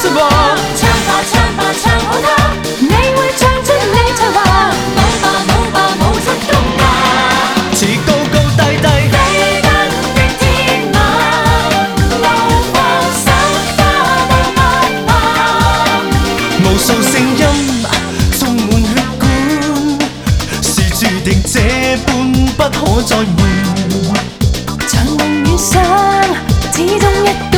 吧。 唱吧唱吧唱好它，你會唱出你才華。舞吧舞吧舞出冬夏， 似高高低低， 飛奔的天馬，路過心花都不怕。 無數聲音充滿血管，是注定這般不可再瞞。 長夢遇上，始終一